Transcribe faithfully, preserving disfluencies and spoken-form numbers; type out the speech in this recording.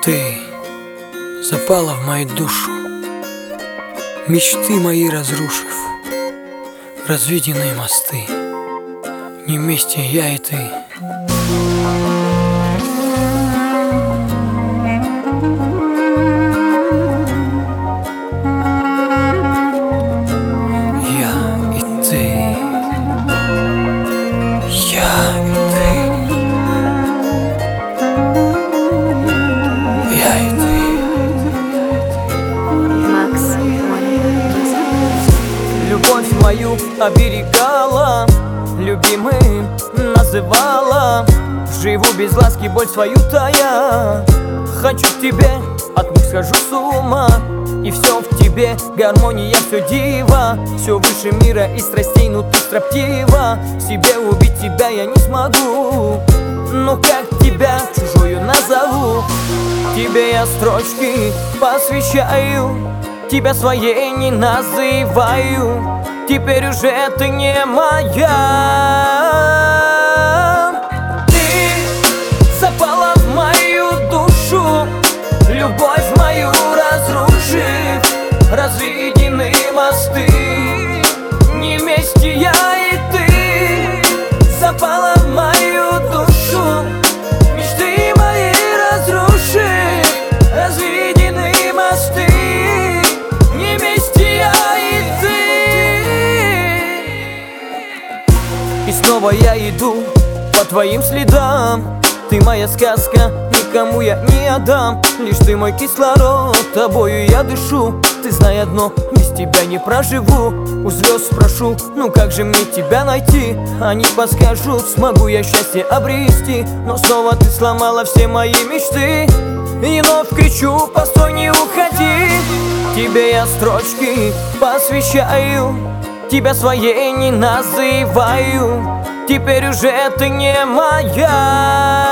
Ты запала в мою душу, мечты мои разрушив, разведенные мосты, не вместе я и ты. Я и ты, я и ты, я и ты. Любовь мою оберегала, любимым называла. Живу без ласки, боль свою тая. Хочу к тебе, от них схожу с ума. И все в тебе, гармония, все дива. Все выше мира и страстей, но ты строптива. Себе убить тебя я не смогу. Ну как тебя чужую назову? Тебе я строчки посвящаю, тебя своей не называю. Теперь уже ты не моя. Ты запала в мою душу, любовь мою разрушив, разведены мосты, не вместе я и ты. Запала в мою душу, мечты мои разрушив, разведены мосты, не вместе я и ты. И снова я иду по твоим следам. Ты моя сказка, никому я не отдам. Лишь ты мой кислород, тобою я дышу. Ты знай одно, без тебя не проживу. У звезд спрошу, ну как же мне тебя найти? Они подскажут, смогу я счастье обрести. Но снова ты сломала все мои мечты. И вновь кричу, постой, не уходи. Тебе я строчки посвящаю, тебя своей не называю. Теперь уже ты не моя.